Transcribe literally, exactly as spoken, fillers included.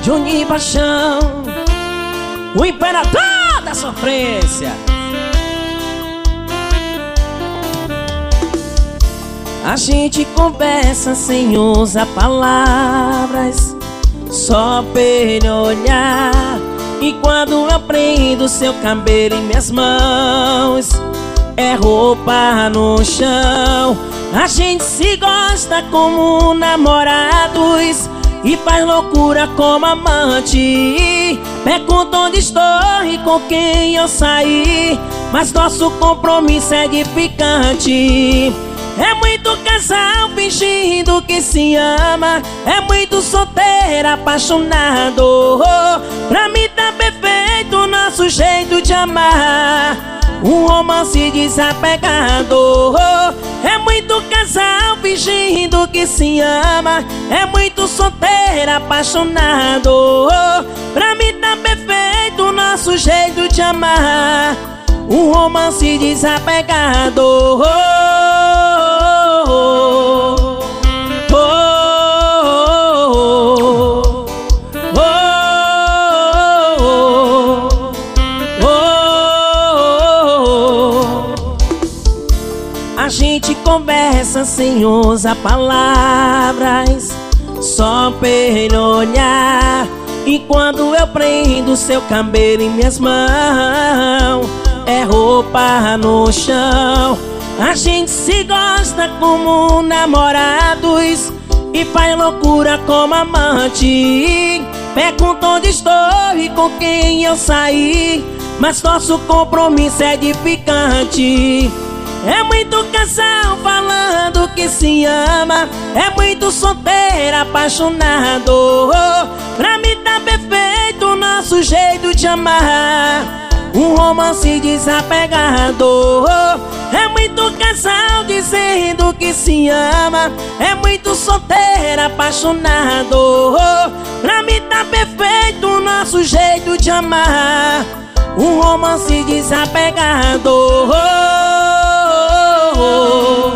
Juninho Paixão, o imperador da sofrência. A gente conversa sem usar palavras, só pelo olhar. E quando eu prendo seu cabelo em minhas mãos, é roupa no chão. A gente se gosta como namorados e faz loucura como amante. Pergunto onde estou e com quem eu saí, mas nosso compromisso é edificante. É muito casal fingindo que se ama, é muito solteiro apaixonado. Pra mim tá perfeito o nosso jeito de amar, um romance desapegado. É muito casal fingindo que se ama, é muito solteiro apaixonado. Pra mim tá perfeito o nosso jeito de amar, um romance desapegado. Oh, oh, oh, oh, oh, oh. A gente conversa sem usar palavras, só pelo olhar. E quando eu prendo seu cabelo em minhas mãos, é roupa no chão. A gente se gosta como namorados e faz loucura como amante. Pergunto onde estou e com quem eu saí, mas nosso compromisso é edificante. É muito casal falando que se ama, é muito solteiro apaixonado. Pra mim tá perfeito o nosso jeito de amar, um romance desapegado. É muito casal dizendo que se ama, é muito solteiro apaixonado. Pra mim tá perfeito o nosso jeito de amar, um romance desapegado. Oh, oh, oh.